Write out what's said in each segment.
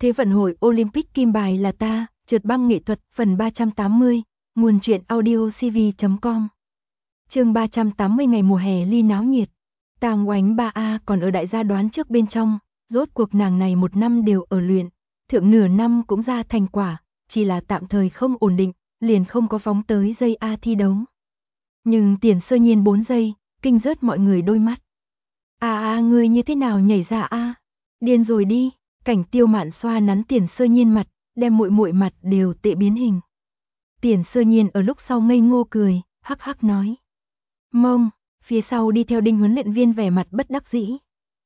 Thế vận hội Olympic kim bài là ta, trượt băng nghệ thuật phần 380, nguồn truyện audio cv.com. Chương 380 ngày mùa hè ly náo nhiệt. Tàng Oánh 3A còn ở đại gia đoán trước bên trong, rốt cuộc nàng này một năm đều ở luyện, thượng nửa năm cũng ra thành quả, chỉ là tạm thời không ổn định, liền không có phóng tới dây A thi đấu. Nhưng Tiền Sơ Nhiên 4 giây, kinh rớt mọi người đôi mắt. Ngươi như thế nào nhảy ra a? Điên rồi đi. Cảnh Tiêu Mạn xoa nắn Tiền Sơ Nhiên mặt, đem muội mặt đều tệ biến hình. Tiền Sơ Nhiên ở lúc sau ngây ngô cười, hắc hắc nói. Mông, phía sau đi theo Đinh huấn luyện viên vẻ mặt bất đắc dĩ.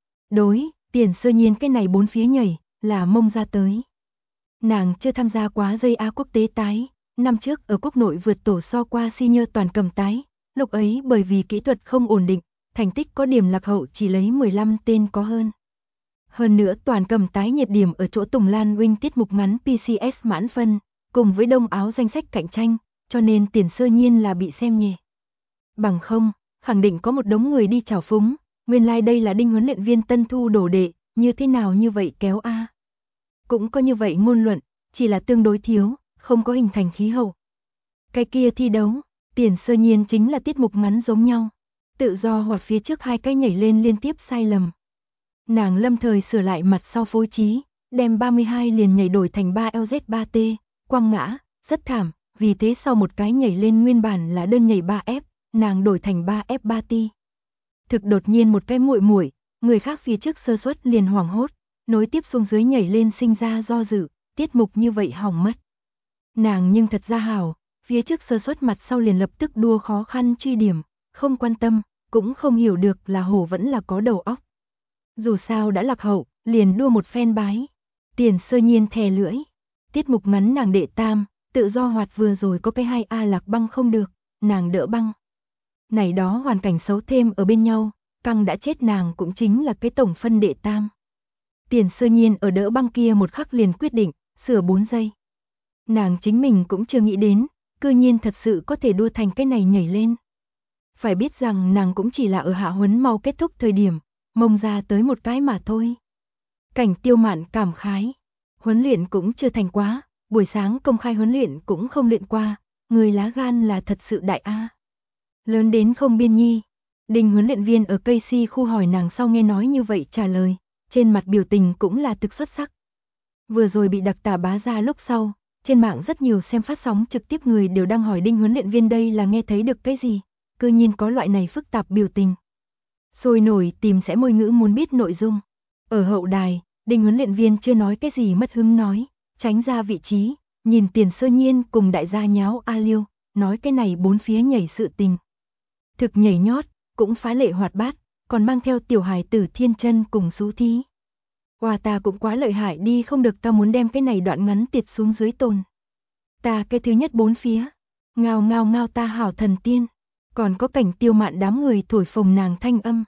Đối, Tiền Sơ Nhiên cái này bốn phía nhảy, là mông ra tới. Nàng chưa tham gia quá dây A quốc tế tái, năm trước ở quốc nội vượt tổ so qua senior toàn cầm tái, lúc ấy bởi vì kỹ thuật không ổn định, thành tích có điểm lạc hậu chỉ lấy 15 tên có hơn. Hơn nữa toàn cầm tái nhiệt điểm ở chỗ Tùng Lan Wing tiết mục ngắn PCS mãn phân, cùng với đông áo danh sách cạnh tranh, cho nên Tiền Sơ Nhiên là bị xem nhẹ. Bằng không, khẳng định có một đống người đi chào phúng, nguyên lai đây là Đinh huấn luyện viên tân thu đồ đệ, như thế nào như vậy kéo a. Cũng có như vậy ngôn luận, chỉ là tương đối thiếu, không có hình thành khí hậu. Cái kia thi đấu, Tiền Sơ Nhiên chính là tiết mục ngắn giống nhau, tự do hoặc phía trước hai cái nhảy lên liên tiếp sai lầm. Nàng lâm thời sửa lại mặt sau phối trí, đem 32 liền nhảy đổi thành 3LZ3T, quăng ngã, rất thảm, vì thế sau một cái nhảy lên nguyên bản là đơn nhảy 3F, nàng đổi thành 3F3T. Thực đột nhiên một cái muội, người khác phía trước sơ suất liền hoảng hốt, nối tiếp xuống dưới nhảy lên sinh ra do dự, tiết mục như vậy hỏng mất. Nàng nhưng thật ra hảo, phía trước sơ suất mặt sau liền lập tức đua khó khăn truy điểm, không quan tâm, cũng không hiểu được là hổ vẫn là có đầu óc. Dù sao đã lạc hậu, liền đua một phen bái. Tiền Sơ Nhiên thè lưỡi. Tiết mục ngắn nàng đệ tam, tự do hoạt vừa rồi có cái 2A lạc băng không được, nàng đỡ băng. Này đó hoàn cảnh xấu thêm ở bên nhau, căng đã chết nàng cũng chính là cái tổng phân đệ tam. Tiền Sơ Nhiên ở đỡ băng kia một khắc liền quyết định, sửa 4 giây. Nàng chính mình cũng chưa nghĩ đến, cư nhiên thật sự có thể đua thành cái này nhảy lên. Phải biết rằng nàng cũng chỉ là ở hạ huấn mau kết thúc thời điểm, mông ra tới một cái mà thôi. Cảnh Tiêu Mạn cảm khái, huấn luyện cũng chưa thành quá, buổi sáng công khai huấn luyện cũng không luyện qua, người lá gan là thật sự đại a. Lớn đến không biên nhi. Đinh huấn luyện viên ở cây si khu hỏi nàng sau nghe nói như vậy trả lời, trên mặt biểu tình cũng là thực xuất sắc. Vừa rồi bị đặc tả bá ra lúc sau, trên mạng rất nhiều xem phát sóng trực tiếp người đều đang hỏi Đinh huấn luyện viên đây là nghe thấy được cái gì, cư nhiên có loại này phức tạp biểu tình. Sôi nổi tìm sẽ môi ngữ muốn biết nội dung. Ở hậu đài, Đinh huấn luyện viên chưa nói cái gì mất hứng nói, tránh ra vị trí, nhìn Tiền Sơ Nhiên cùng đại gia nháo A Liêu, nói cái này bốn phía nhảy sự tình. Thực nhảy nhót, cũng phá lệ hoạt bát, còn mang theo tiểu hài tử thiên chân cùng xú thí. Wow, ta cũng quá lợi hại đi, không được, ta muốn đem cái này đoạn ngắn tiệt xuống dưới tồn. Ta cái thứ nhất bốn phía, ngao ngao ngao ta hảo thần tiên, còn có Cảnh Tiêu Mạn đám người thổi phồng nàng thanh âm.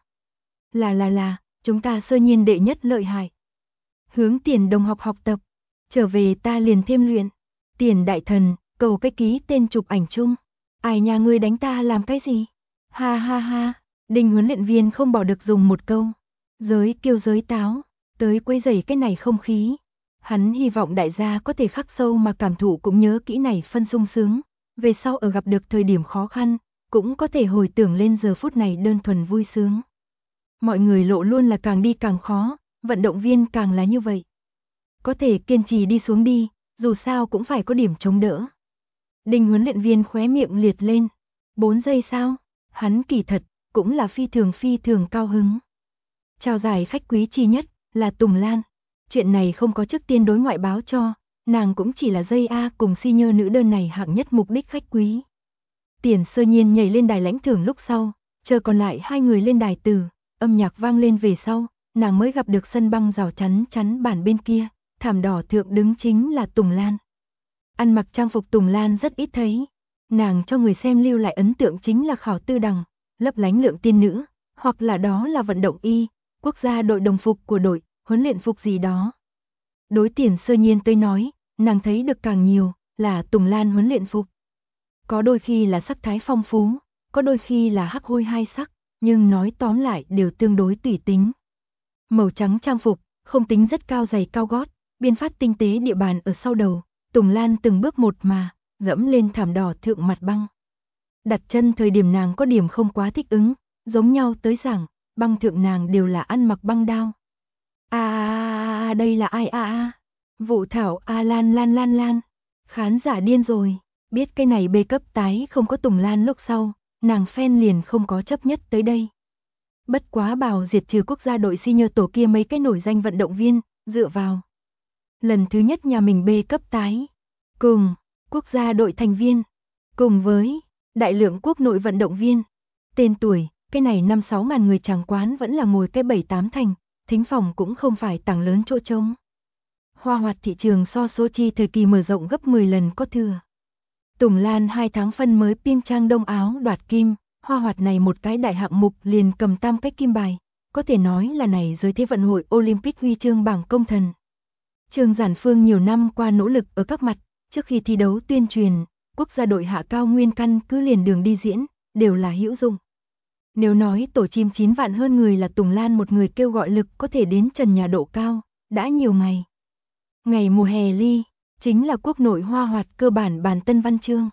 Là, chúng ta Sơ Nhiên đệ nhất lợi hại. Hướng Tiền đồng học tập, trở về ta liền thêm luyện. Tiền đại thần, cầu cái ký tên chụp ảnh chung. Ai nhà ngươi đánh ta làm cái gì? Ha ha ha, Đinh huấn luyện viên không bỏ được dùng một câu. Giới kêu giới táo, tới quấy rầy cái này không khí. Hắn hy vọng đại gia có thể khắc sâu mà cảm thụ cũng nhớ kỹ này phân sung sướng. Về sau ở gặp được thời điểm khó khăn, cũng có thể hồi tưởng lên giờ phút này đơn thuần vui sướng. Mọi người lộ luôn là càng đi càng khó, vận động viên càng là như vậy. Có thể kiên trì đi xuống đi, dù sao cũng phải có điểm chống đỡ. Đinh huấn luyện viên khóe miệng liệt lên. 4 giây sao? Hắn kỳ thật, cũng là phi thường cao hứng. Trao giải khách quý chi nhất, là Tùng Lan. Chuyện này không có trước tiên đối ngoại báo cho, nàng cũng chỉ là dây A cùng senior nữ đơn này hạng nhất mục đích khách quý. Tiền Sơ Nhiên nhảy lên đài lãnh thưởng lúc sau, chờ còn lại hai người lên đài từ, âm nhạc vang lên về sau, nàng mới gặp được sân băng rào chắn bản bên kia, thảm đỏ thượng đứng chính là Tùng Lan. Ăn mặc trang phục Tùng Lan rất ít thấy, nàng cho người xem lưu lại ấn tượng chính là khảo tư đằng, lấp lánh lượng tiên nữ, hoặc là đó là vận động y, quốc gia đội đồng phục của đội, huấn luyện phục gì đó. Đối Tiền Sơ Nhiên tới nói, nàng thấy được càng nhiều, là Tùng Lan huấn luyện phục. Có đôi khi là sắc thái phong phú, có đôi khi là hắc hôi hai sắc, nhưng nói tóm lại đều tương đối tùy tính. Màu trắng trang phục, không tính rất cao giày cao gót, biên phát tinh tế địa bàn ở sau đầu, Tùng Lan từng bước một mà, dẫm lên thảm đỏ thượng mặt băng. Đặt chân thời điểm nàng có điểm không quá thích ứng, giống nhau tới giảng, băng thượng nàng đều là ăn mặc băng đao. Đây là ai Vũ Thảo Lan. Khán giả điên rồi, biết cái này B cấp tái không có Tùng Lan lúc sau, nàng fan liền không có chấp nhất tới đây. Bất quá bảo diệt trừ quốc gia đội senior tổ kia mấy cái nổi danh vận động viên, dựa vào. Lần thứ nhất nhà mình B cấp tái, cùng quốc gia đội thành viên, cùng với đại lượng quốc nội vận động viên. Tên tuổi, cái này 5-6 ngàn người chàng quán vẫn là ngồi cái 7-8 thành, thính phòng cũng không phải tảng lớn chỗ trống. Hoa hoạt thị trường so số chi thời kỳ mở rộng gấp 10 lần có thừa. Tùng Lan 2 tháng phân mới Piêng Trang Đông Áo đoạt kim, hoa hoạt này một cái đại hạng mục liền cầm 3 cái kim bài, có thể nói là này giới thế vận hội Olympic huy chương bảng công thần. Trương Giản Phương nhiều năm qua nỗ lực ở các mặt, trước khi thi đấu tuyên truyền, quốc gia đội hạ cao nguyên căn cứ liền đường đi diễn, đều là hữu dụng. Nếu nói tổ chim 9 vạn hơn người là Tùng Lan một người kêu gọi lực có thể đến trần nhà độ cao, đã nhiều ngày. Ngày mùa hè ly, chính là quốc nội hoa hoạt cơ bản bàn tân văn chương.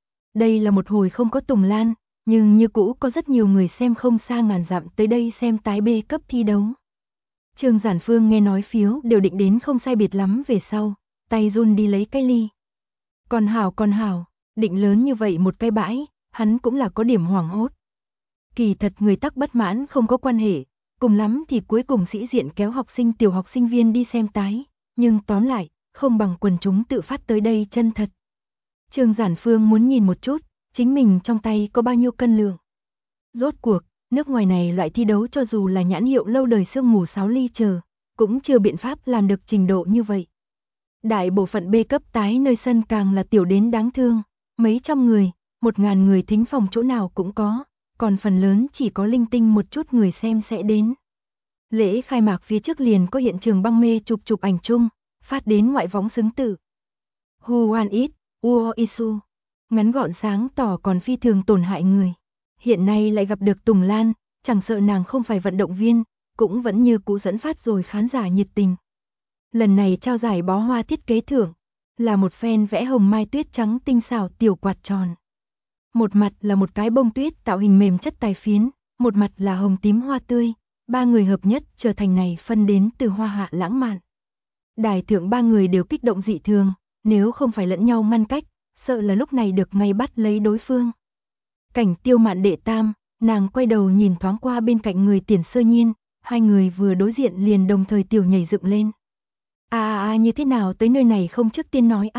Đây là một hồi không có Tùng Lan, nhưng như cũ có rất nhiều người xem không xa ngàn dặm tới đây xem tái B cấp thi đấu. Trương Giản Phương nghe nói phiếu đều định đến không sai biệt lắm về sau, tay run đi lấy cái ly. Còn hảo, định lớn như vậy một cái bãi, hắn cũng là có điểm hoảng hốt. Kỳ thật người tắc bất mãn không có quan hệ, cùng lắm thì cuối cùng sĩ diện kéo học sinh tiểu học sinh viên đi xem tái, nhưng tóm lại, không bằng quần chúng tự phát tới đây chân thật. Trương Giản Phương muốn nhìn một chút, chính mình trong tay có bao nhiêu cân lượng. Rốt cuộc, nước ngoài này loại thi đấu cho dù là nhãn hiệu lâu đời sương mù 6 ly chờ, cũng chưa biện pháp làm được trình độ như vậy. Đại bộ phận B cấp tái nơi sân càng là tiểu đến đáng thương, mấy trăm người, 1000 người thính phòng chỗ nào cũng có, còn phần lớn chỉ có linh tinh một chút người xem sẽ đến. Lễ khai mạc phía trước liền có hiện trường băng mê chụp ảnh chung, phát đến ngoại võng xứng tử. Who want it, Uo Isu. Ngắn gọn sáng tỏ còn phi thường tổn hại người. Hiện nay lại gặp được Tùng Lan, chẳng sợ nàng không phải vận động viên, cũng vẫn như cũ dẫn phát rồi khán giả nhiệt tình. Lần này trao giải bó hoa thiết kế thưởng, là một phen vẽ hồng mai tuyết trắng tinh xảo tiểu quạt tròn. Một mặt là một cái bông tuyết tạo hình mềm chất tài phiến, một mặt là hồng tím hoa tươi, 3 người hợp nhất trở thành này phân đến từ hoa hạ lãng mạn. Đài thượng 3 người đều kích động dị thường, nếu không phải lẫn nhau ngăn cách, sợ là lúc này được ngay bắt lấy đối phương. Cảnh Tiêu Mạn đệ tam, nàng quay đầu nhìn thoáng qua bên cạnh người Tiền Sơ Nhiên, hai người vừa đối diện liền đồng thời tiểu nhảy dựng lên. Như thế nào tới nơi này không trước tiên nói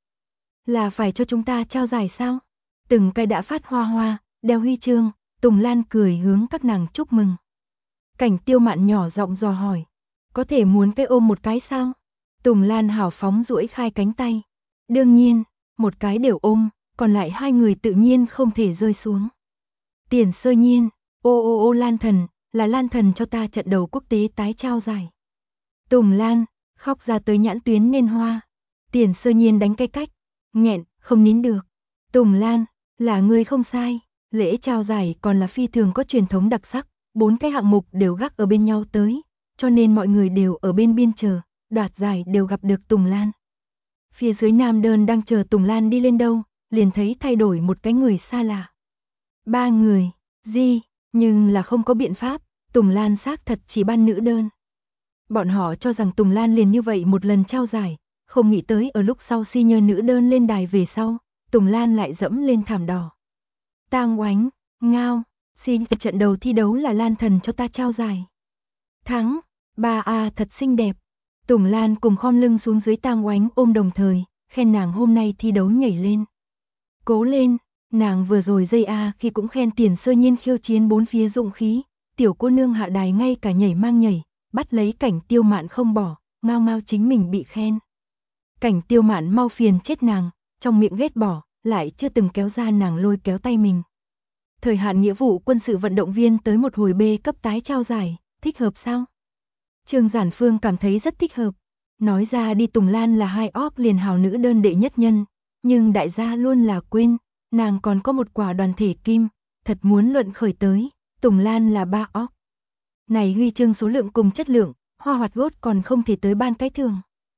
Là phải cho chúng ta trao giải sao? Từng cái đã phát hoa, đeo huy chương, Tùng Lan cười hướng các nàng chúc mừng. Cảnh Tiêu Mạn nhỏ giọng dò hỏi, có thể muốn cái ôm một cái sao? Tùng Lan hào phóng duỗi khai cánh tay. Đương nhiên, một cái đều ôm, còn lại 2 người tự nhiên không thể rơi xuống. Tiền Sơ Nhiên, Lan thần, là Lan thần cho ta trận đầu quốc tế tái trao giải. Tùng Lan, khóc ra tới nhãn tuyến nên hoa. Tiền Sơ Nhiên đánh cái cách, nghẹn, không nín được. Tùng Lan, là ngươi không sai, lễ trao giải còn là phi thường có truyền thống đặc sắc, 4 cái hạng mục đều gác ở bên nhau tới, cho nên mọi người đều ở bên biên chờ, đoạt giải đều gặp được Tùng Lan. Phía dưới nam đơn đang chờ Tùng Lan đi lên đâu, liền thấy thay đổi một cái người xa lạ. 3 người, nhưng là không có biện pháp, Tùng Lan xác thật chỉ ban nữ đơn. Bọn họ cho rằng Tùng Lan liền như vậy một lần trao giải, không nghĩ tới ở lúc sau senior nữ đơn lên đài về sau, Tùng Lan lại dẫm lên thảm đỏ. Tang Oánh, ngao, trận đầu thi đấu là Lan thần cho ta trao giải. Thắng, 3A thật xinh đẹp. Tùng Lan cùng khom lưng xuống dưới Tang Oánh ôm đồng thời, khen nàng hôm nay thi đấu nhảy lên. Cố lên, nàng vừa rồi khi cũng khen Tiền Sơ Nhiên khiêu chiến 4 phía dụng khí, tiểu cô nương hạ đài ngay cả nhảy mang nhảy, bắt lấy Cảnh Tiêu Mạn không bỏ, ngao chính mình bị khen. Cảnh Tiêu Mạn mau phiền chết nàng, trong miệng ghét bỏ, lại chưa từng kéo ra nàng lôi kéo tay mình. Thời hạn nghĩa vụ quân sự vận động viên tới một hồi B cấp tái trao giải, thích hợp sao? Trương Giản Phương cảm thấy rất thích hợp. Nói ra đi Tùng Lan là 2 óp liền hào nữ đơn đệ nhất nhân, nhưng đại gia luôn là quên, nàng còn có một quả đoàn thể kim, thật muốn luận khởi tới, Tùng Lan là 3 óp. Này huy chương số lượng cùng chất lượng, hoa hoạt gốt còn không thể tới ban cái thường.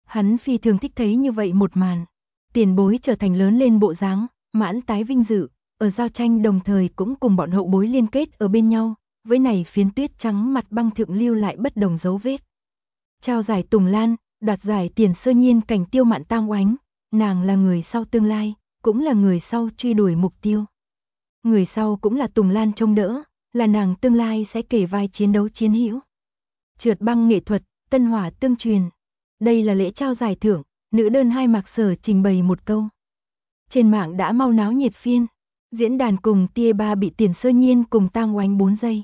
Hắn phi thường thích thấy như vậy một màn. Tiền bối trở thành lớn lên bộ dáng, mãn tái vinh dự, ở giao tranh đồng thời cũng cùng bọn hậu bối liên kết ở bên nhau, với này phiến tuyết trắng mặt băng thượng lưu lại bất đồng dấu vết. Trao giải Tùng Lan, đoạt giải Tiền Sơ Nhiên cảnh Tiêu Mạn Tam Oánh, nàng là người sau tương lai, cũng là người sau truy đuổi mục tiêu. Người sau cũng là Tùng Lan trông đỡ, là nàng tương lai sẽ kể vai chiến đấu chiến hữu. Trượt băng nghệ thuật, tân hỏa tương truyền. Đây là lễ trao giải thưởng, nữ đơn hai Mạc Sở trình bày một câu. Trên mạng đã mau náo nhiệt phiên, diễn đàn cùng tia 3 bị Tiền Sơ Nhiên cùng Tam Oánh 4 giây.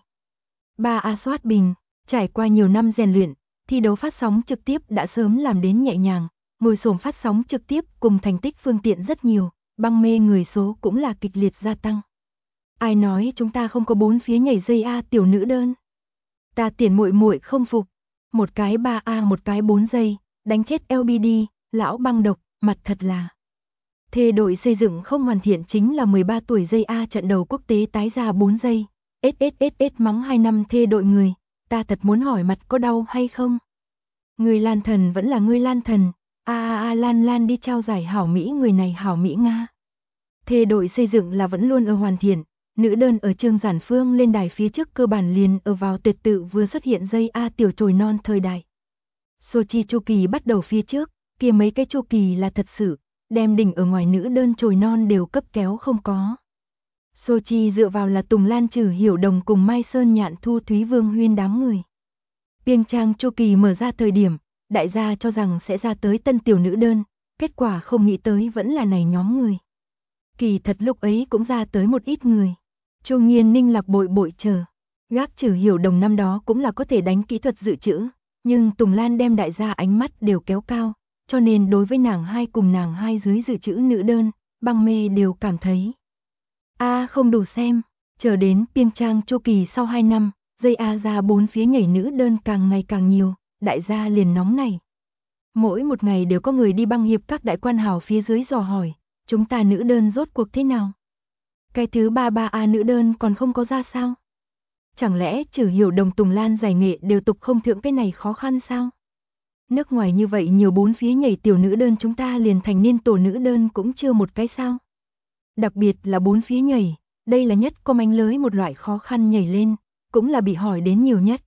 3A soát bình, trải qua nhiều năm rèn luyện, thi đấu phát sóng trực tiếp đã sớm làm đến nhẹ nhàng, ngồi xổm phát sóng trực tiếp cùng thành tích phương tiện rất nhiều, băng mê người số cũng là kịch liệt gia tăng. Ai nói chúng ta không có 4 phía nhảy dây A tiểu nữ đơn? Ta Tiền muội muội không phục, một cái 3A một cái 4 giây, đánh chết LBD, lão băng độc, mặt thật là. Thê đội xây dựng không hoàn thiện chính là 13 tuổi giây A trận đầu quốc tế tái ra 4 giây. SSSS mắng 2 năm thê đội người, ta thật muốn hỏi mặt có đau hay không? Người Lan Thần vẫn là người Lan Thần, Lan đi trao giải hảo Mỹ người này hảo Mỹ Nga. Thê đội xây dựng là vẫn luôn ở hoàn thiện, nữ đơn ở Trương Giản Phương lên đài phía trước cơ bản liền ở vào tuyệt tự vừa xuất hiện giây A tiểu chồi non thời đại. Sochi chu kỳ bắt đầu phía trước, kia mấy cái chu kỳ là thật sự, đem đỉnh ở ngoài nữ đơn chồi non đều cấp kéo không có. Sochi dựa vào là Tùng Lan Trừ Hiểu Đồng cùng Mai Sơn Nhạn Thu Thúy Vương Huyên đám người. Pyeongchang chu kỳ mở ra thời điểm, đại gia cho rằng sẽ ra tới tân tiểu nữ đơn, kết quả không nghĩ tới vẫn là này nhóm người. Kỳ thật lúc ấy cũng ra tới một ít người. Chu Nghiên Ninh Lạc bội bội chờ. Gác Trừ Hiểu Đồng năm đó cũng là có thể đánh kỹ thuật dự trữ, nhưng Tùng Lan đem đại gia ánh mắt đều kéo cao, cho nên đối với nàng hai cùng nàng hai dưới dự trữ nữ đơn, băng mê đều cảm thấy không đủ xem, chờ đến Pyeongchang chu kỳ sau 2 năm, dây A ra 4 phía nhảy nữ đơn càng ngày càng nhiều, đại gia liền nóng này. Mỗi một ngày đều có người đi băng hiệp các đại quan hào phía dưới dò hỏi, chúng ta nữ đơn rốt cuộc thế nào? Cái thứ 33A nữ đơn còn không có ra sao? Chẳng lẽ Trừ Hiểu Đồng Tùng Lan giải nghệ đều tục không thượng cái này khó khăn sao? Nước ngoài như vậy nhiều 4 phía nhảy tiểu nữ đơn chúng ta liền thành niên tổ nữ đơn cũng chưa một cái sao? Đặc biệt là 4 phía nhảy, đây là nhất có manh lưới một loại khó khăn nhảy lên, cũng là bị hỏi đến nhiều nhất.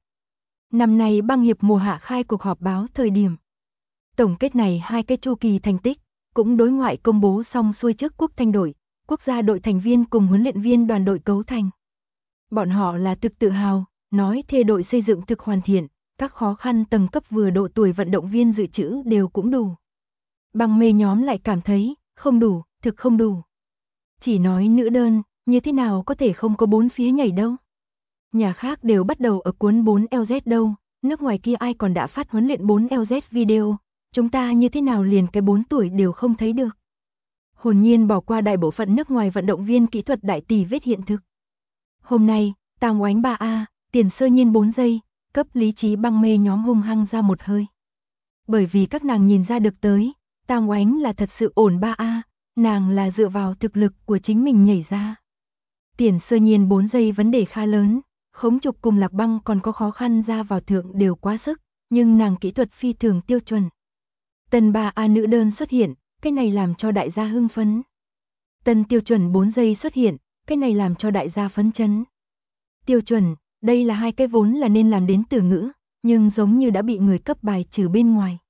Năm nay băng hiệp mùa hạ khai cuộc họp báo thời điểm. Tổng kết này hai cái chu kỳ thành tích, cũng đối ngoại công bố xong xuôi trước quốc thanh đội, quốc gia đội thành viên cùng huấn luyện viên đoàn đội cấu thành. Bọn họ là thực tự hào, nói thê đội xây dựng thực hoàn thiện, các khó khăn tầng cấp vừa độ tuổi vận động viên dự trữ đều cũng đủ. Băng mê nhóm lại cảm thấy, không đủ, thực không đủ. Chỉ nói nữ đơn, như thế nào có thể không có 4 phía nhảy đâu. Nhà khác đều bắt đầu ở cuốn 4LZ đâu, nước ngoài kia ai còn đã phát huấn luyện 4LZ video, chúng ta như thế nào liền cái 4 tuổi đều không thấy được. Hồn nhiên bỏ qua đại bộ phận nước ngoài vận động viên kỹ thuật đại tỷ vết hiện thực. Hôm nay, Tam Oánh 3A, Tiền Sơ Nhiên 4 giây, cấp lý trí băng mê nhóm hung hăng ra một hơi. Bởi vì các nàng nhìn ra được tới, Tam Oánh là thật sự ổn 3A, nàng là dựa vào thực lực của chính mình nhảy ra. Tiền Sơ Nhiên 4 giây vấn đề khá lớn, Khống Trục cùng Lạc Băng còn có khó khăn ra vào thượng đều quá sức, nhưng nàng kỹ thuật phi thường tiêu chuẩn. Tân 3A nữ đơn xuất hiện, cái này làm cho đại gia hưng phấn. Tân tiêu chuẩn 4 giây xuất hiện, cái này làm cho đại gia phấn chấn. Tiêu chuẩn, đây là hai cái vốn là nên làm đến từ ngữ, nhưng giống như đã bị người cấp bài trừ bên ngoài.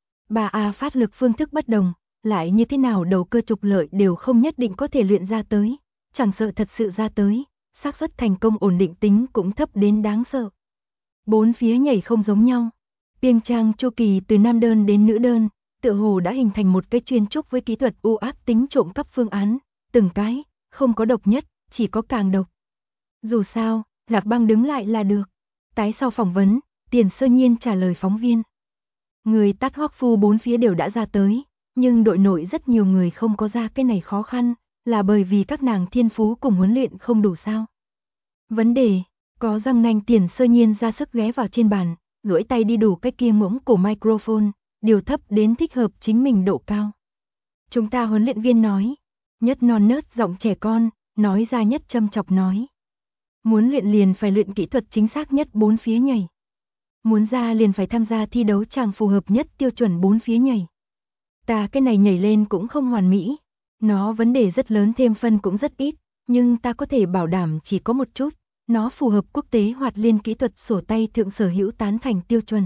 3A phát lực phương thức bất đồng, lại như thế nào đầu cơ trục lợi đều không nhất định có thể luyện ra tới, chẳng sợ thật sự ra tới, xác suất thành công ổn định tính cũng thấp đến đáng sợ. 4 phía nhảy không giống nhau. Pyeongchang chu kỳ từ nam đơn đến nữ đơn, tựa hồ đã hình thành một cái chuyên trúc với kỹ thuật u ác tính trộm cắp phương án, từng cái, không có độc nhất, chỉ có càng độc. Dù sao, Lạc Băng đứng lại là được. Tái sau phỏng vấn, Tiền Sơ Nhiên trả lời phóng viên. Người tát hoắc phu 4 phía đều đã ra tới, nhưng đội nội rất nhiều người không có ra cái này khó khăn, là bởi vì các nàng thiên phú cùng huấn luyện không đủ sao. Vấn đề, có răng nanh Tiền Sơ Nhiên ra sức ghé vào trên bàn, duỗi tay đi đủ cái kia ngỗng cổ microphone, điều thấp đến thích hợp chính mình độ cao. Chúng ta huấn luyện viên nói, nhất non nớt giọng trẻ con, nói ra nhất châm chọc nói. Muốn luyện liền phải luyện kỹ thuật chính xác nhất 4 phía nhảy. Muốn ra liền phải tham gia thi đấu chàng phù hợp nhất tiêu chuẩn 4 phía nhảy. Ta cái này nhảy lên cũng không hoàn mỹ. Nó vấn đề rất lớn, thêm phân cũng rất ít, nhưng ta có thể bảo đảm chỉ có một chút. Nó phù hợp quốc tế hoạt liên kỹ thuật sổ tay thượng sở hữu tán thành tiêu chuẩn.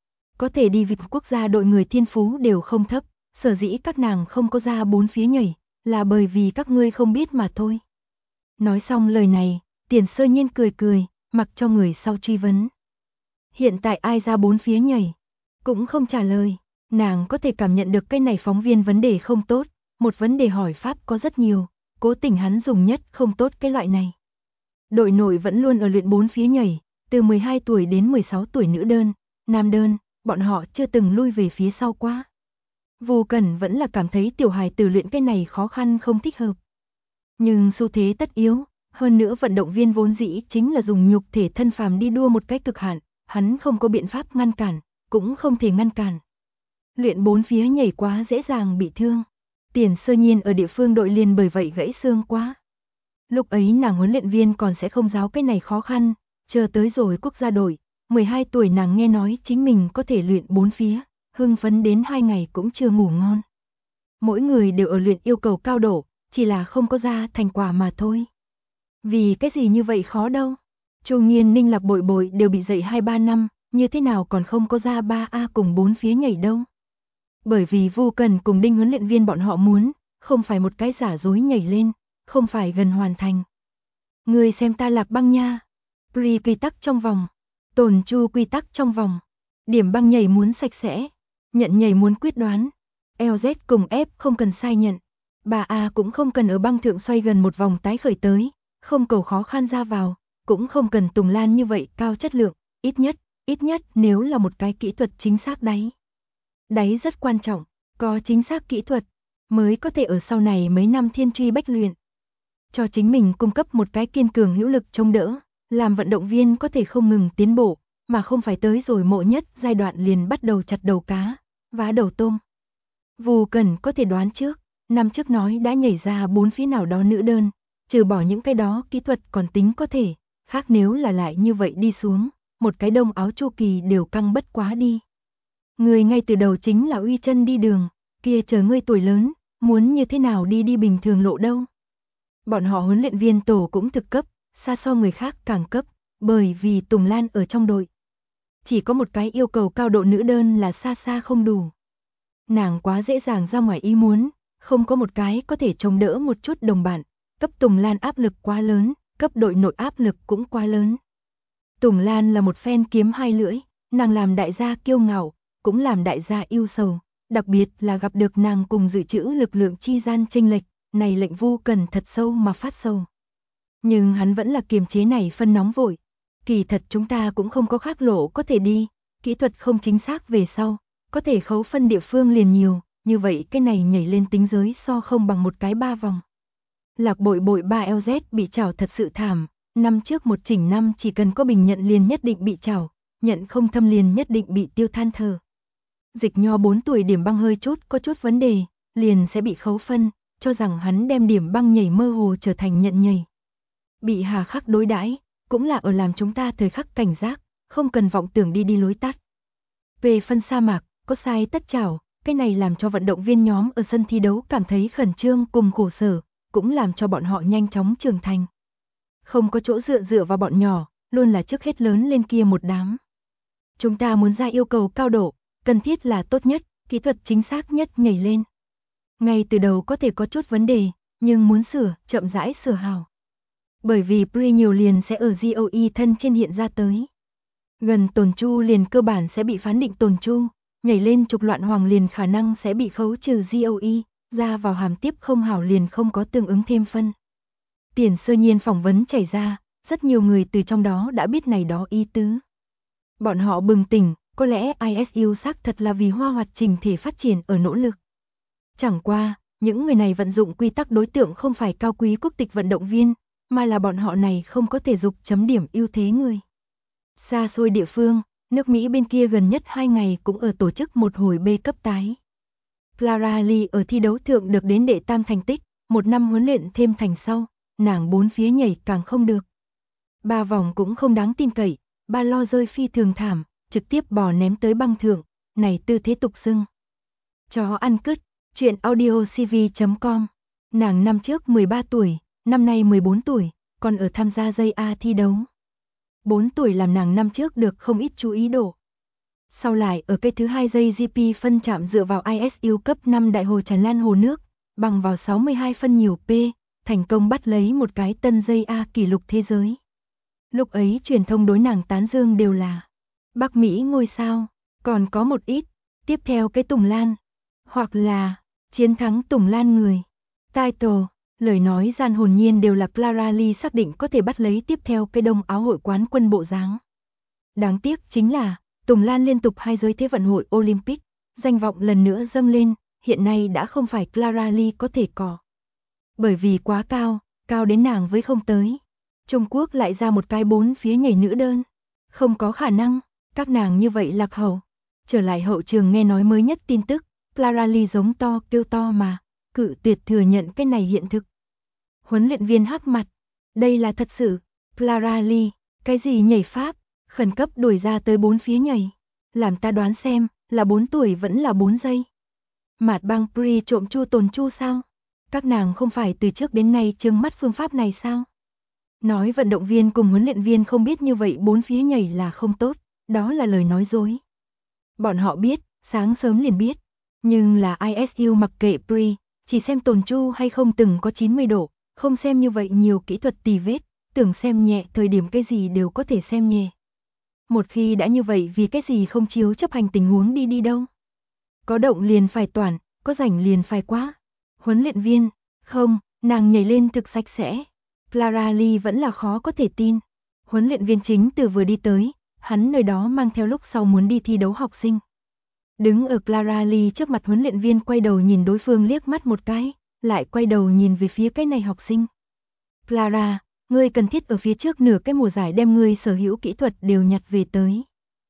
Có thể đi vịt quốc gia đội người thiên phú đều không thấp, sở dĩ các nàng không có ra 4 phía nhảy, là bởi vì các ngươi không biết mà thôi. Nói xong lời này, Tiền Sơ Nhiên cười cười, mặc cho người sau truy vấn. Hiện tại ai ra 4 phía nhảy? Cũng không trả lời, nàng có thể cảm nhận được cái này phóng viên vấn đề không tốt, một vấn đề hỏi pháp có rất nhiều, cố tình hắn dùng nhất không tốt cái loại này. Đội nội vẫn luôn ở luyện 4 phía nhảy, từ 12 tuổi đến 16 tuổi nữ đơn, nam đơn, bọn họ chưa từng lui về phía sau quá. Vô Cẩn vẫn là cảm thấy tiểu hài tử luyện cái này khó khăn không thích hợp. Nhưng xu thế tất yếu, hơn nữa vận động viên vốn dĩ chính là dùng nhục thể thân phàm đi đua một cách cực hạn, hắn không có biện pháp ngăn cản, cũng không thể ngăn cản. Luyện 4 phía nhảy quá dễ dàng bị thương. Tiền Sơ Nhiên ở địa phương đội liền bởi vậy gãy xương quá. Lúc ấy nàng huấn luyện viên còn sẽ không giáo cái này khó khăn, chờ tới rồi quốc gia đội, 12 tuổi nàng nghe nói chính mình có thể luyện 4 phía, hưng phấn đến 2 ngày cũng chưa ngủ ngon. Mỗi người đều ở luyện yêu cầu cao độ, chỉ là không có ra thành quả mà thôi. Vì cái gì như vậy khó đâu? Chu Nghiên Ninh Lạc Bội Bội đều bị dạy 2-3 năm, như thế nào còn không có ra 3A cùng 4 phía nhảy đâu? Bởi vì Vu Cần cùng Đinh huấn luyện viên bọn họ muốn, không phải một cái giả dối nhảy lên, không phải gần hoàn thành. Người xem ta Lạc Băng nha. Pri quy tắc trong vòng, Tồn Chu quy tắc trong vòng, điểm băng nhảy muốn sạch sẽ, nhận nhảy muốn quyết đoán, LZ cùng F không cần sai nhận, 3A cũng không cần ở băng thượng xoay gần một vòng tái khởi tới, không cầu khó khăn ra vào, cũng không cần Tùng Lan như vậy cao chất lượng, ít nhất nếu là một cái kỹ thuật chính xác đáy. Đáy rất quan trọng, có chính xác kỹ thuật mới có thể ở sau này mấy năm thiên truy bách luyện. Cho chính mình cung cấp một cái kiên cường hữu lực chống đỡ, làm vận động viên có thể không ngừng tiến bộ, mà không phải tới rồi mộ nhất giai đoạn liền bắt đầu chặt đầu cá, vá đầu tôm. Vu Cần có thể đoán trước, năm trước nói đã nhảy ra 4 phía nào đó nữ đơn, trừ bỏ những cái đó kỹ thuật còn tính có thể, khác nếu là lại như vậy đi xuống, một cái đông áo Chu Kỳ đều căng bất quá đi. Người ngay từ đầu chính là uy chân đi đường, kia chờ ngươi tuổi lớn, muốn như thế nào đi bình thường lộ đâu. Bọn họ huấn luyện viên tổ cũng thực cấp, xa so người khác càng cấp, bởi vì Tùng Lan ở trong đội. Chỉ có một cái yêu cầu cao độ nữ đơn là xa xa không đủ. Nàng quá dễ dàng ra ngoài ý muốn, không có một cái có thể chống đỡ một chút đồng bạn, cấp Tùng Lan áp lực quá lớn, cấp đội nội áp lực cũng quá lớn. Tùng Lan là một phen kiếm hai lưỡi, nàng làm đại gia kiêu ngạo, cũng làm đại gia yêu sầu, đặc biệt là gặp được nàng cùng dự trữ lực lượng chi gian chênh lệch, này lệnh Vu Cần thật sâu mà phát sầu. Nhưng hắn vẫn là kiềm chế này phân nóng vội. Kỳ thật chúng ta cũng không có khác lộ có thể đi, kỹ thuật không chính xác về sau, có thể khấu phân địa phương liền nhiều, như vậy cái này nhảy lên tính giới so không bằng một cái 3 vòng. Lạc Bội Bội 3LZ bị chảo thật sự thảm, năm trước một chỉnh năm chỉ cần có bình nhận liền nhất định bị chảo, nhận không thâm liền nhất định bị tiêu than thở. Dịch Nho 4 tuổi điểm băng hơi có chút vấn đề, liền sẽ bị khấu phân, cho rằng hắn đem điểm băng nhảy mơ hồ trở thành nhận nhảy. Bị hà khắc đối đãi, cũng là ở làm chúng ta thời khắc cảnh giác, không cần vọng tưởng đi lối tắt. Về phân sa mạc, có sai tất chảo, cái này làm cho vận động viên nhóm ở sân thi đấu cảm thấy khẩn trương cùng khổ sở, cũng làm cho bọn họ nhanh chóng trưởng thành. Không có chỗ dựa vào bọn nhỏ, luôn là trước hết lớn lên kia một đám. Chúng ta muốn ra yêu cầu cao độ, cần thiết là tốt nhất, kỹ thuật chính xác nhất nhảy lên. Ngay từ đầu có thể có chút vấn đề, nhưng muốn sửa, chậm rãi sửa hào. Bởi vì pre nhiều liền sẽ ở GOE thân trên hiện ra tới. Gần tồn chu liền cơ bản sẽ bị phán định tồn chu, nhảy lên trục loạn hoàng liền khả năng sẽ bị khấu trừ GOE, ra vào hàm tiếp không hảo liền không có tương ứng thêm phân. Tiền Sơ Nhiên phỏng vấn chảy ra, rất nhiều người từ trong đó đã biết này đó ý tứ. Bọn họ bừng tỉnh, có lẽ ISU xác thật là vì hoa hoạt trình thể phát triển ở nỗ lực. Chẳng qua, những người này vận dụng quy tắc đối tượng không phải cao quý quốc tịch vận động viên, mà là bọn họ này không có thể dục chấm điểm ưu thế người. Xa xôi địa phương, nước Mỹ bên kia gần nhất 2 ngày cũng ở tổ chức một hồi B cấp tái. Clara Lee ở thi đấu thượng được đến đệ tam thành tích, một năm huấn luyện thêm thành sau, nàng 4 phía nhảy càng không được. 3 vòng cũng không đáng tin cậy, ba lo rơi phi thường thảm, trực tiếp bò ném tới băng thượng, này tư thế tục xưng. Chó ăn cứt, truyện audio cv.com. Nàng năm trước 13 tuổi, năm nay 14 tuổi, còn ở tham gia dây A thi đấu. 4 tuổi làm nàng năm trước được không ít chú ý độ. Sau lại ở cây thứ 2 dây GP phân chạm dựa vào ISU cấp 5 đại hồ tràn lan hồ nước, bằng vào 62 phân nhiều P, thành công bắt lấy một cái tân dây A kỷ lục thế giới. Lúc ấy truyền thông đối nàng tán dương đều là Bắc Mỹ ngôi sao, còn có một ít, tiếp theo cái Tùng Lan, hoặc là chiến thắng Tùng Lan người. Title, lời nói gian hồn nhiên đều là Clara Lee xác định có thể bắt lấy tiếp theo cái Đông Áo hội quán quân bộ dáng. Đáng tiếc chính là Tùng Lan liên tục 2 giới thế vận hội Olympic, danh vọng lần nữa dâng lên, hiện nay đã không phải Clara Lee có thể có. Bởi vì quá cao, cao đến nàng với không tới. Trung Quốc lại ra một cái 4 phía nhảy nữ đơn. Không có khả năng, các nàng như vậy lạc hậu. Trở lại hậu trường nghe nói mới nhất tin tức, Clara Lee giống to kêu to mà, cự tuyệt thừa nhận cái này hiện thực. Huấn luyện viên hắc mặt, đây là thật sự, Clara Lee, cái gì nhảy pháp, khẩn cấp đuổi ra tới 4 phía nhảy. Làm ta đoán xem, là 4 tuổi vẫn là 4 giây. Mạt Bang Pri trộm Chu Tồn Chu sao? Các nàng không phải từ trước đến nay trừng mắt phương pháp này sao? Nói vận động viên cùng huấn luyện viên không biết như vậy 4 phía nhảy là không tốt, đó là lời nói dối. Bọn họ biết, sáng sớm liền biết, nhưng là ISU mặc kệ Pri, chỉ xem Tồn Chu hay không từng có 90 độ, không xem như vậy nhiều kỹ thuật tì vết, tưởng xem nhẹ thời điểm cái gì đều có thể xem nhẹ. Một khi đã như vậy vì cái gì không chiếu chấp hành tình huống đi đâu. Có động liền phải toàn, có rảnh liền phải quá. Huấn luyện viên, không, nàng nhảy lên thực sạch sẽ. Clara Lee vẫn là khó có thể tin. Huấn luyện viên chính từ vừa đi tới, hắn nơi đó mang theo lúc sau muốn đi thi đấu học sinh. Đứng ở Clara Lee trước mặt huấn luyện viên quay đầu nhìn đối phương liếc mắt một cái, lại quay đầu nhìn về phía cái này học sinh. Clara, ngươi cần thiết ở phía trước nửa cái mùa giải đem ngươi sở hữu kỹ thuật đều nhặt về tới.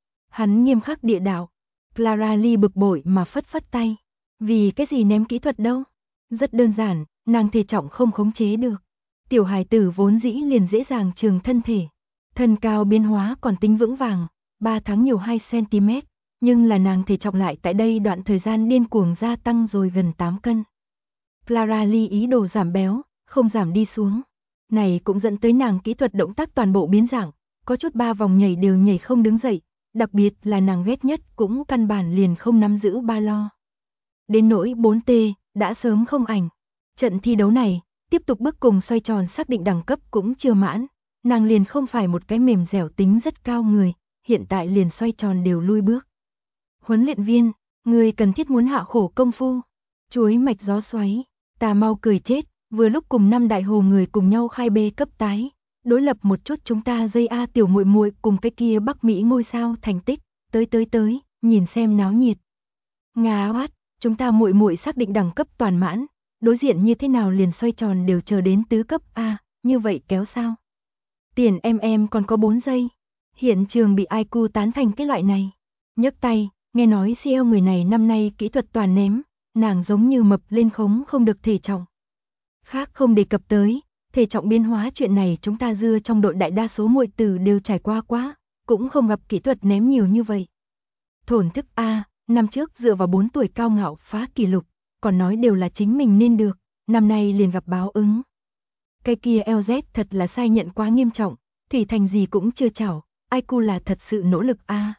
Hắn nghiêm khắc địa đạo. Clara Lee bực bội mà phất phất tay. Vì cái gì ném kỹ thuật đâu? Rất đơn giản, nàng thể trọng không khống chế được. Tiểu hài tử vốn dĩ liền dễ dàng trường thân thể. Thân cao biến hóa còn tính vững vàng, 3 tháng nhiều 2 cm, nhưng là nàng thể trọng lại tại đây đoạn thời gian điên cuồng gia tăng rồi gần 8 cân. Clara Lee ý đồ giảm béo, không giảm đi xuống. Này cũng dẫn tới nàng kỹ thuật động tác toàn bộ biến dạng, có chút 3 vòng nhảy đều nhảy không đứng dậy, đặc biệt là nàng ghét nhất cũng căn bản liền không nắm giữ ba lo. Đến nỗi 4T, đã sớm không ảnh. Trận thi đấu này, tiếp tục bước cùng xoay tròn xác định đẳng cấp cũng chưa mãn, nàng liền không phải một cái mềm dẻo tính rất cao người, hiện tại liền xoay tròn đều lui bước. Huấn luyện viên, người cần thiết muốn hạ khổ công phu. Chuối mạch gió xoáy, Tà Mau cười chết, vừa lúc cùng 5 đại hồ người cùng nhau khai B cấp tái, đối lập một chút chúng ta dây A tiểu muội muội cùng cái kia Bắc Mỹ ngôi sao thành tích, tới, nhìn xem náo nhiệt. Nga oát, chúng ta muội muội xác định đẳng cấp toàn mãn, đối diện như thế nào liền xoay tròn đều chờ đến tứ cấp A, như vậy kéo sao? Tiền em còn có 4 giây. Hiện trường bị IQ tán thành cái loại này. Nhấc tay, nghe nói CEO người này năm nay kỹ thuật toàn ném, nàng giống như mập lên khống không được thể trọng. Khác không đề cập tới, thể trọng biến hóa chuyện này chúng ta dưa trong đội đại đa số muội tử đều trải qua quá, cũng không gặp kỹ thuật ném nhiều như vậy. Thổn thức A, năm trước dựa vào 4 tuổi cao ngạo phá kỷ lục, còn nói đều là chính mình nên được, năm nay liền gặp báo ứng. Cái kia LZ thật là sai nhận quá nghiêm trọng, thủy thành gì cũng chưa chảo, IQ là thật sự nỗ lực A.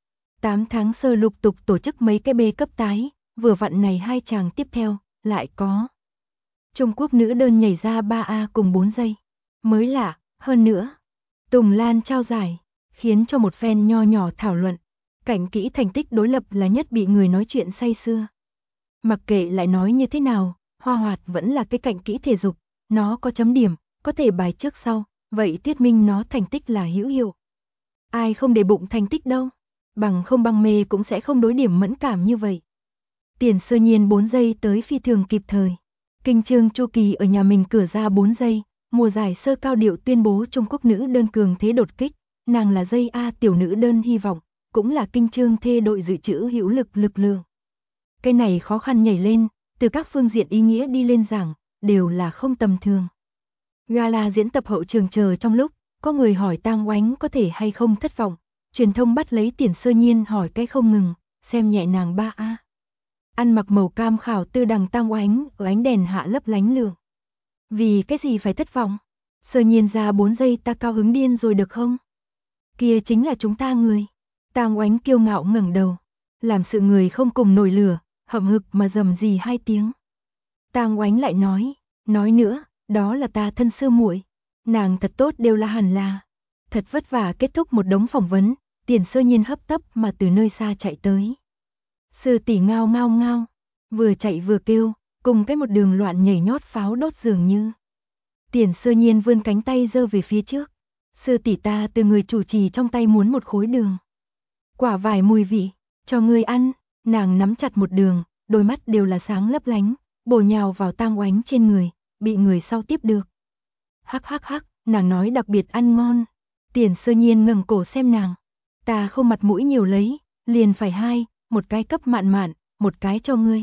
8 tháng sơ lục tục tổ chức mấy cái B cấp tái, vừa vặn này 2 chàng tiếp theo, lại có. Trung Quốc nữ đơn nhảy ra 3A cùng 4 giây. Mới lạ, hơn nữa. Tùng Lan trao giải, khiến cho một fan nho nhỏ thảo luận. Cảnh kỹ thành tích đối lập là nhất bị người nói chuyện say sưa. Mặc kệ lại nói như thế nào, Hoa Hoạt vẫn là cái cảnh kỹ thể dục. Nó có chấm điểm, có thể bài trước sau, vậy thuyết minh nó thành tích là hữu hiệu. Ai không để bụng thành tích đâu, bằng không băng mê cũng sẽ không đối điểm mẫn cảm như vậy. Tiền Sơ Nhiên 4 giây tới phi thường kịp thời. Kinh Trương Chu Kỳ ở nhà mình cửa ra 4 giây, mùa giải sơ cao điệu tuyên bố Trung Quốc nữ đơn cường thế đột kích, nàng là dây A tiểu nữ đơn hy vọng, cũng là Kinh Trương thê đội dự trữ hữu lực lượng. Cái này khó khăn nhảy lên, từ các phương diện ý nghĩa đi lên giảng, đều là không tầm thường. Gala diễn tập hậu trường chờ trong lúc, có người hỏi Tang Oánh có thể hay không thất vọng, Truyền thông bắt lấy Tiền Sơ Nhiên hỏi cái không ngừng, xem nhẹ nàng ba a. Ăn mặc màu cam khảo tư đằng Tam Oánh ở ánh đèn hạ lấp lánh lường. Vì cái gì phải thất vọng? Sơ Nhiên ra 4 giây ta cao hứng điên rồi được không? Kia chính là chúng ta người. Tam Oánh kiêu ngạo ngẩng đầu, làm sự người không cùng nổi lửa, hậm hực mà rầm rì 2 tiếng. Tam Oánh lại nói nữa, đó là ta thân sư muội, nàng thật tốt đều là hẳn là. Thật vất vả kết thúc một đống phỏng vấn, Tiền Sơ Nhiên hấp tấp mà từ nơi xa chạy tới. Sư tỷ ngao ngao ngao, vừa chạy vừa kêu, cùng cái một đường loạn nhảy nhót pháo đốt dường như. Tiền Sơ Nhiên vươn cánh tay giơ về phía trước. Sư tỷ ta từ người chủ trì trong tay muốn một khối đường. Quả vải mùi vị, cho ngươi ăn. Nàng nắm chặt một đường, đôi mắt đều là sáng lấp lánh, bổ nhào vào Tam Oánh trên người, bị người sau tiếp được. Hắc hắc hắc, nàng nói đặc biệt ăn ngon. Tiền Sơ Nhiên ngẩng cổ xem nàng. Ta không mặt mũi nhiều lấy, liền phải 2, một cái cấp Mạn Mạn, một cái cho ngươi.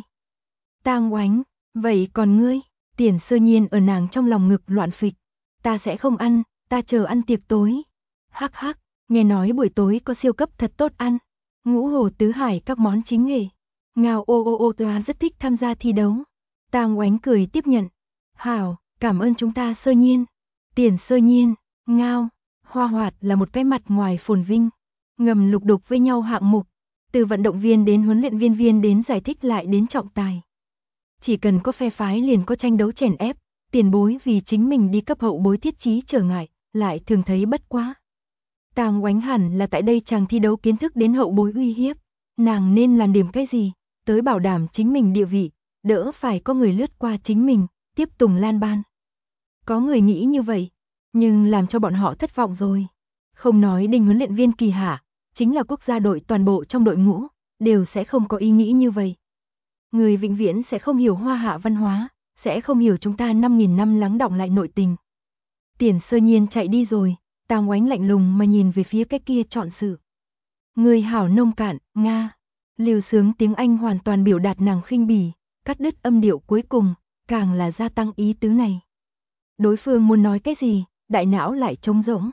Tam Oánh, vậy còn ngươi? Tiền Sơ Nhiên ở nàng trong lòng ngực loạn phịch. Ta sẽ không ăn, ta chờ ăn tiệc tối. Hắc hắc, nghe nói buổi tối có siêu cấp thật tốt ăn. Ngũ hồ tứ hải các món chính nghề. Ngao ô ta rất thích tham gia thi đấu. Tam Oánh cười tiếp nhận. Hảo, cảm ơn chúng ta Sơ Nhiên. Tiền Sơ Nhiên, ngao, Hoa Hoạt là một cái mặt ngoài phồn vinh, ngầm lục đục với nhau hạng mục, từ vận động viên đến huấn luyện viên đến giải thích lại đến trọng tài. Chỉ cần có phe phái liền có tranh đấu chèn ép, tiền bối vì chính mình đi cấp hậu bối thiết trí trở ngại, lại thường thấy bất quá. Tam Oánh hẳn là tại đây chàng thi đấu kiến thức đến hậu bối uy hiếp, nàng nên làm điểm cái gì, tới bảo đảm chính mình địa vị, đỡ phải có người lướt qua chính mình, tiếp tùng lan ban. Có người nghĩ như vậy, nhưng làm cho bọn họ thất vọng rồi. Không nói Đinh huấn luyện viên Kỳ Hạ, chính là quốc gia đội toàn bộ trong đội ngũ, đều sẽ không có ý nghĩ như vậy. Người vĩnh viễn sẽ không hiểu Hoa Hạ văn hóa, sẽ không hiểu chúng ta 5.000 năm lắng đọng lại nội tình. Tiền Sơ Nhiên chạy đi rồi, Tam Oánh lạnh lùng mà nhìn về phía cái kia chọn sự. Người hảo nông cạn, Nga. Lưu sướng tiếng Anh hoàn toàn biểu đạt nàng khinh bỉ, cắt đứt âm điệu cuối cùng, càng là gia tăng ý tứ này. Đối phương muốn nói cái gì, đại não lại trống rỗng.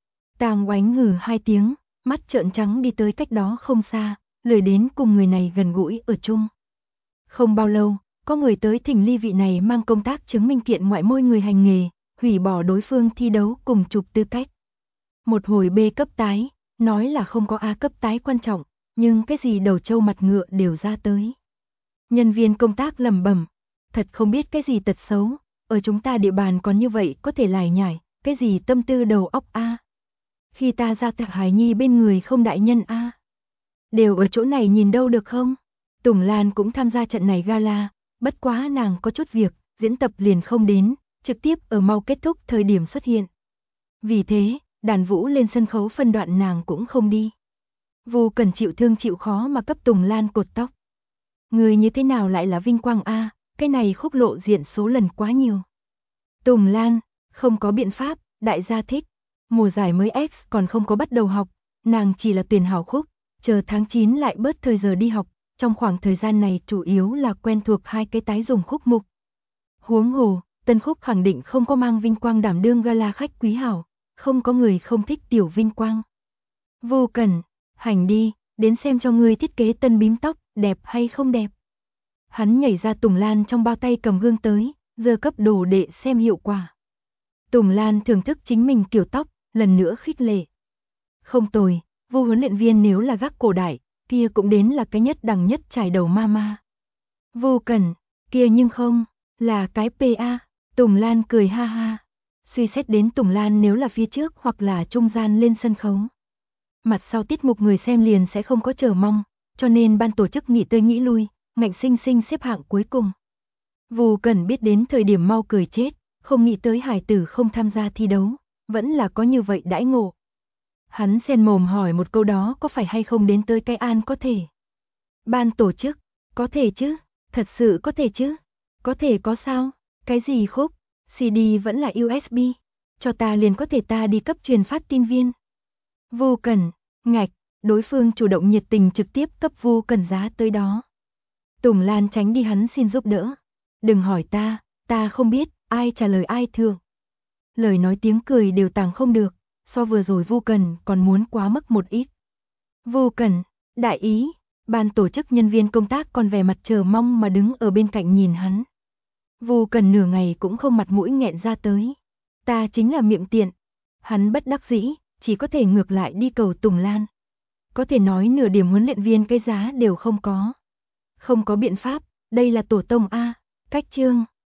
Tam Oánh hừ 2 tiếng, mắt trợn trắng đi tới cách đó không xa, lười đến cùng người này gần gũi ở chung. Không bao lâu, có người tới thỉnh ly vị này mang công tác chứng minh kiện ngoại môi người hành nghề, hủy bỏ đối phương thi đấu cùng chụp tư cách. Một hồi B cấp tái, nói là không có A cấp tái quan trọng, nhưng cái gì đầu trâu mặt ngựa đều ra tới. Nhân viên công tác lẩm bẩm, thật không biết cái gì tật xấu, ở chúng ta địa bàn còn như vậy có thể lải nhải, cái gì tâm tư đầu óc A. Khi ta ra tạc Hải Nhi bên người không đại nhân A. Đều ở chỗ này nhìn đâu được không? Tùng Lan cũng tham gia trận này gala, bất quá nàng có chút việc, diễn tập liền không đến, trực tiếp ở mau kết thúc thời điểm xuất hiện. Vì thế, đàn vũ lên sân khấu phân đoạn nàng cũng không đi. Vu Cần chịu thương chịu khó mà cấp Tùng Lan cột tóc. Người như thế nào lại là vinh quang A, cái này khúc lộ diện số lần quá nhiều. Tùng Lan, không có biện pháp, đại gia thích. Mùa giải mới X còn không có bắt đầu học, nàng chỉ là tuyển hảo khúc, chờ tháng 9 lại bớt thời giờ đi học, trong khoảng thời gian này chủ yếu là quen thuộc 2 cái tái dùng khúc mục. Huống hồ, tân khúc khẳng định không có mang vinh quang đảm đương gala khách quý hảo, không có người không thích tiểu vinh quang. Vô Cần, hành đi, đến xem cho ngươi thiết kế tân bím tóc, đẹp hay không đẹp. Hắn nhảy ra Tùng Lan trong bao tay cầm gương tới, giờ cấp đồ đệ xem hiệu quả. Tùng Lan thưởng thức chính mình kiểu tóc, lần nữa khích lệ. Không tồi, Vu huấn luyện viên nếu là gác cổ đại, kia cũng đến là cái nhất đẳng nhất trải đầu mama. Vô Cần, kia nhưng không, là cái PA, Tùng Lan cười ha ha. Suy xét đến Tùng Lan nếu là phía trước hoặc là trung gian lên sân khấu. Mặt sau tiết mục người xem liền sẽ không có chờ mong, cho nên ban tổ chức nghĩ tới nghĩ lui, ngạnh sinh sinh xếp hạng cuối cùng. Vu Cần biết đến thời điểm mau cười chết, không nghĩ tới hải tử không tham gia thi đấu, vẫn là có như vậy đãi ngộ. Hắn sen mồm hỏi một câu đó có phải hay không đến tới cái an có thể. Ban tổ chức, có thể chứ, thật sự có thể chứ, có thể có sao, cái gì khúc, CD vẫn là USB, cho ta liền có thể ta đi cấp truyền phát tin viên. Vu Cần, ngạch, đối phương chủ động nhiệt tình trực tiếp cấp Vu Cần giá tới đó. Tùng Lan tránh đi hắn xin giúp đỡ. Đừng hỏi ta không biết, ai trả lời ai thường. Lời nói tiếng cười đều tàng không được, so vừa rồi Vu Cần còn muốn quá mức một ít. Vô Cẩn, đại ý, ban tổ chức nhân viên công tác còn vẻ mặt chờ mong mà đứng ở bên cạnh nhìn hắn. Vô Cẩn nửa ngày cũng không mặt mũi nghẹn ra tới. Ta chính là miệng tiện. Hắn bất đắc dĩ, chỉ có thể ngược lại đi cầu Tùng Lan. Có thể nói nửa điểm huấn luyện viên cái giá đều không có. Không có biện pháp, đây là tổ tông A. Cách chương